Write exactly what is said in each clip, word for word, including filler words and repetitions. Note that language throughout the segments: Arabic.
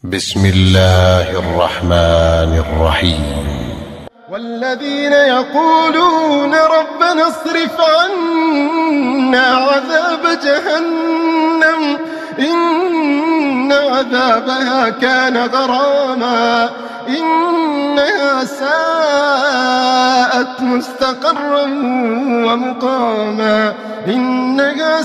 بسم الله الرحمن الرحيم. والذين يقولون ربنا اصرف عنا عذاب جهنم إن عذابها كان غراما إنها ساءت مستقرا ومقاما إنها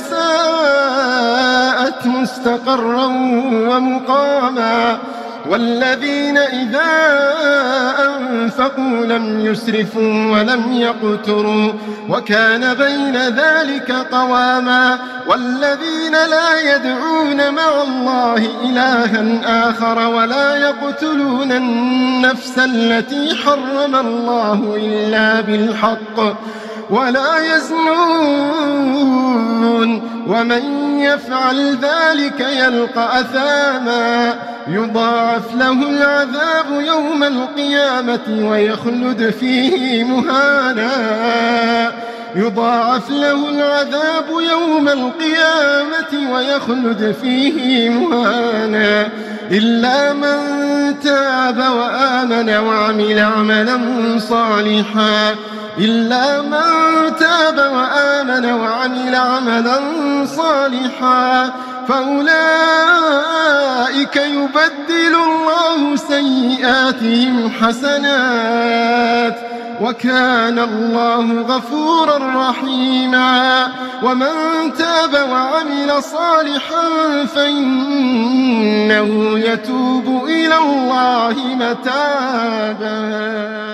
ساءت مستقرا ومقاما والذين إذا أنفقوا لم يسرفوا ولم يقتروا وكان بين ذلك قواما والذين لا يدعون مع الله إلها آخر ولا يقتلون النفس التي حرم الله إلا بالحق ولا يزنون ومن يفعل ذلك يلقى أثاما يضاعف له العذاب يوم القيامة ويخلد فيه مهانا يضاعف له العذاب يوم القيامة ويخلد فيه مهانا إلا من تاب وآمن وعمل عملا صالحا إلا من تاب وآمن وعمل عملا صالحا فأولئك يبدل الله سيئاتهم حسنات وكان الله غفورا رحيما ومن تاب وعمل صالحا فإنه يتوب إلى الله متابا.